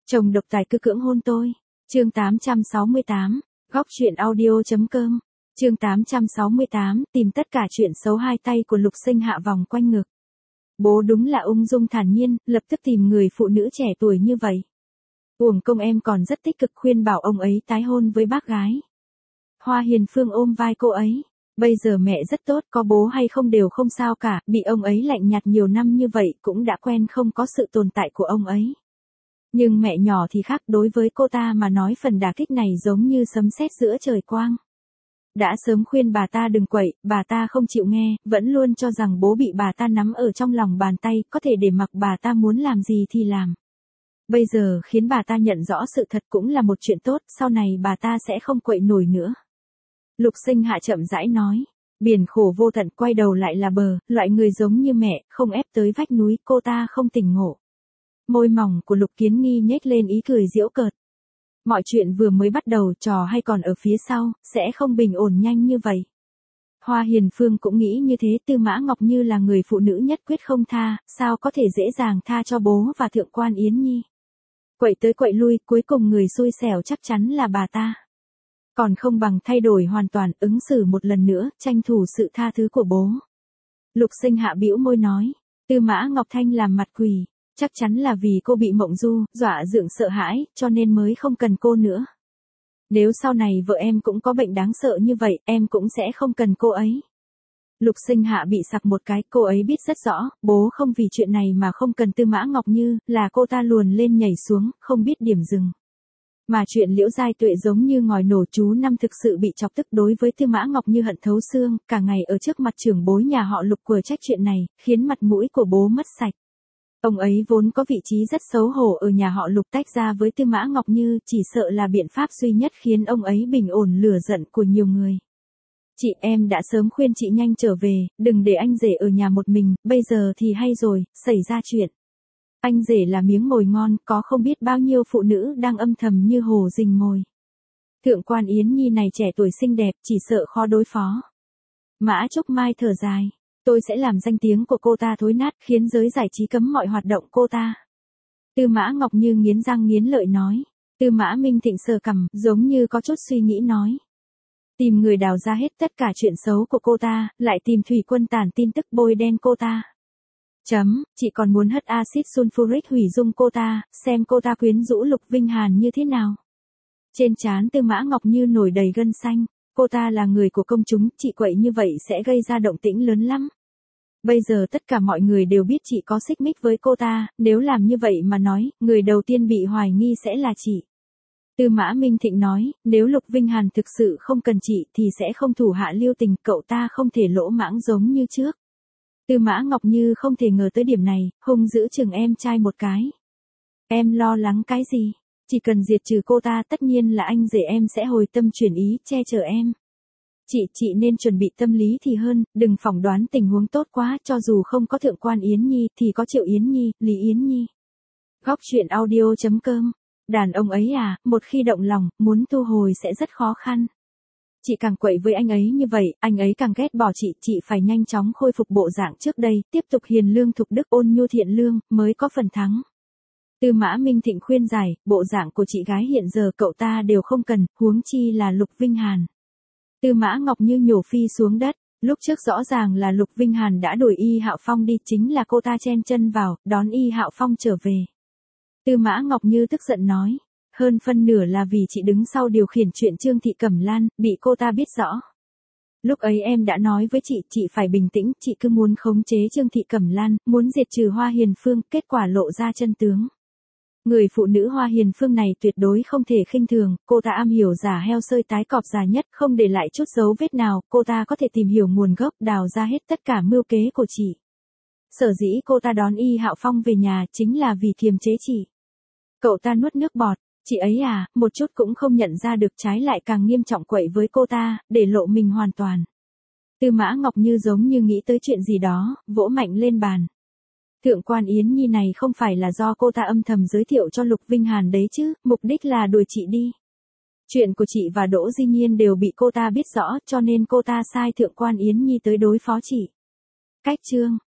Chồng độc tài cứ cưỡng hôn tôi. Chương 868, góc truyện audio.com. Chương 868, tìm tất cả chuyện xấu. Hai tay của Lục Sinh hạ vòng quanh ngực. Bố đúng là ung dung thản nhiên, lập tức tìm người phụ nữ trẻ tuổi như vậy. Uổng công em còn rất tích cực khuyên bảo ông ấy tái hôn với bác gái. Hoa Hiền Phương ôm vai cô ấy. Bây giờ mẹ rất tốt, có bố hay không đều không sao cả, bị ông ấy lạnh nhạt nhiều năm như vậy cũng đã quen không có sự tồn tại của ông ấy. Nhưng mẹ nhỏ thì khác, đối với cô ta mà nói phần đả kích này giống như sấm sét giữa trời quang. Đã sớm khuyên bà ta đừng quậy, bà ta không chịu nghe, vẫn luôn cho rằng bố bị bà ta nắm ở trong lòng bàn tay, có thể để mặc bà ta muốn làm gì thì làm. Bây giờ khiến bà ta nhận rõ sự thật cũng là một chuyện tốt, sau này bà ta sẽ không quậy nổi nữa. Lục Sinh hạ chậm rãi nói, biển khổ vô tận quay đầu lại là bờ, loại người giống như mẹ, không ép tới vách núi, cô ta không tỉnh ngộ. Môi mỏng của Lục Kiến Nghi nhếch lên ý cười giễu cợt. Mọi chuyện vừa mới bắt đầu, trò hay còn ở phía sau, sẽ không bình ổn nhanh như vậy. Hoa Hiền Phương cũng nghĩ như thế, Tư Mã Ngọc Như là người phụ nữ nhất quyết không tha, sao có thể dễ dàng tha cho bố và Thượng quan Yến Nhi. Quậy tới quậy lui, cuối cùng người xui xẻo chắc chắn là bà ta. Còn không bằng thay đổi hoàn toàn, ứng xử một lần nữa, tranh thủ sự tha thứ của bố. Lục Sinh hạ bĩu môi nói, Tư Mã Ngọc Thanh làm mặt quỷ, chắc chắn là vì cô bị Mộng Du dọa dựng sợ hãi, cho nên mới không cần cô nữa. Nếu sau này vợ em cũng có bệnh đáng sợ như vậy, em cũng sẽ không cần cô ấy. Lục Sinh hạ bị sặc một cái, cô ấy biết rất rõ, bố không vì chuyện này mà không cần Tư Mã Ngọc Như, là cô ta luồn lên nhảy xuống, không biết điểm dừng. Mà chuyện Liễu Giai Tuệ giống như ngòi nổ, chú Năm thực sự bị chọc tức đối với Tư Mã Ngọc Như hận thấu xương, cả ngày ở trước mặt trưởng bối nhà họ Lục quở trách chuyện này, khiến mặt mũi của bố mất sạch. Ông ấy vốn có vị trí rất xấu hổ ở nhà họ Lục, tách ra với Tư Mã Ngọc Như chỉ sợ là biện pháp duy nhất khiến ông ấy bình ổn lửa giận của nhiều người. Chị, em đã sớm khuyên chị nhanh trở về, đừng để anh rể ở nhà một mình, bây giờ thì hay rồi, xảy ra chuyện. Anh rể là miếng mồi ngon, có không biết bao nhiêu phụ nữ đang âm thầm như hổ rình mồi. Thượng quan Yến Nhi này trẻ tuổi xinh đẹp, chỉ sợ khó đối phó. Mã Trúc Mai thở dài, tôi sẽ làm danh tiếng của cô ta thối nát, khiến giới giải trí cấm mọi hoạt động cô ta. Tư Mã Ngọc Như nghiến răng nghiến lợi nói. Tư Mã Minh Thịnh sờ cằm, giống như có chút suy nghĩ nói. Tìm người đào ra hết tất cả chuyện xấu của cô ta, lại tìm Thủy Quân tản tin tức bôi đen cô ta. Chị còn muốn hất axit sulfuric hủy dung cô ta, xem cô ta quyến rũ Lục Vinh Hàn như thế nào. Trên trán Tư Mã Ngọc Như nổi đầy gân xanh, cô ta là người của công chúng, chị quậy như vậy sẽ gây ra động tĩnh lớn lắm. Bây giờ tất cả mọi người đều biết chị có xích mích với cô ta, nếu làm như vậy mà nói, người đầu tiên bị hoài nghi sẽ là chị. Tư Mã Minh Thịnh nói, nếu Lục Vinh Hàn thực sự không cần chị thì sẽ không thủ hạ lưu tình, cậu ta không thể lỗ mãng giống như trước. Tư Mã Ngọc Như không thể ngờ tới điểm này, hung dữ chừng em trai một cái. Em lo lắng cái gì? Chỉ cần diệt trừ cô ta tất nhiên là anh rể em sẽ hồi tâm chuyển ý, che chở em. Chị nên chuẩn bị tâm lý thì hơn, đừng phỏng đoán tình huống tốt quá, cho dù không có Thượng quan Yến Nhi thì có Triệu Yến Nhi, Lý Yến Nhi. Góc truyện audio.com. Đàn ông ấy à, một khi động lòng, muốn thu hồi sẽ rất khó khăn. Chị càng quậy với anh ấy như vậy, anh ấy càng ghét bỏ chị phải nhanh chóng khôi phục bộ dạng trước đây, tiếp tục hiền lương thục đức ôn nhu thiện lương, mới có phần thắng. Tư Mã Minh Thịnh khuyên giải, bộ dạng của chị gái hiện giờ cậu ta đều không cần, huống chi là Lục Vinh Hàn. Tư Mã Ngọc Như nhổ phi xuống đất, lúc trước rõ ràng là Lục Vinh Hàn đã đuổi Y Hạo Phong đi, chính là cô ta chen chân vào, đón Y Hạo Phong trở về. Tư Mã Ngọc Như tức giận nói, hơn phân nửa là vì chị đứng sau điều khiển chuyện Trương Thị Cẩm Lan, bị cô ta biết rõ. Lúc ấy em đã nói với chị phải bình tĩnh, chị cứ muốn khống chế Trương Thị Cẩm Lan, muốn diệt trừ Hoa Hiền Phương, kết quả lộ ra chân tướng. Người phụ nữ Hoa Hiền Phương này tuyệt đối không thể khinh thường, cô ta am hiểu giả heo sơi tái cọp già nhất, không để lại chút dấu vết nào, cô ta có thể tìm hiểu nguồn gốc, đào ra hết tất cả mưu kế của chị. Sở dĩ cô ta đón Y Hạo Phong về nhà chính là vì kiềm chế chị. Cậu ta nuốt nước bọt, chị ấy à, một chút cũng không nhận ra được, trái lại càng nghiêm trọng quậy với cô ta, để lộ mình hoàn toàn. Tư Mã Ngọc Như giống như nghĩ tới chuyện gì đó, vỗ mạnh lên bàn. Thượng quan Yến Nhi này không phải là do cô ta âm thầm giới thiệu cho Lục Vinh Hàn đấy chứ, mục đích là đuổi chị đi. Chuyện của chị và Đỗ Di Nhiên đều bị cô ta biết rõ, cho nên cô ta sai Thượng quan Yến Nhi tới đối phó chị. Cách chương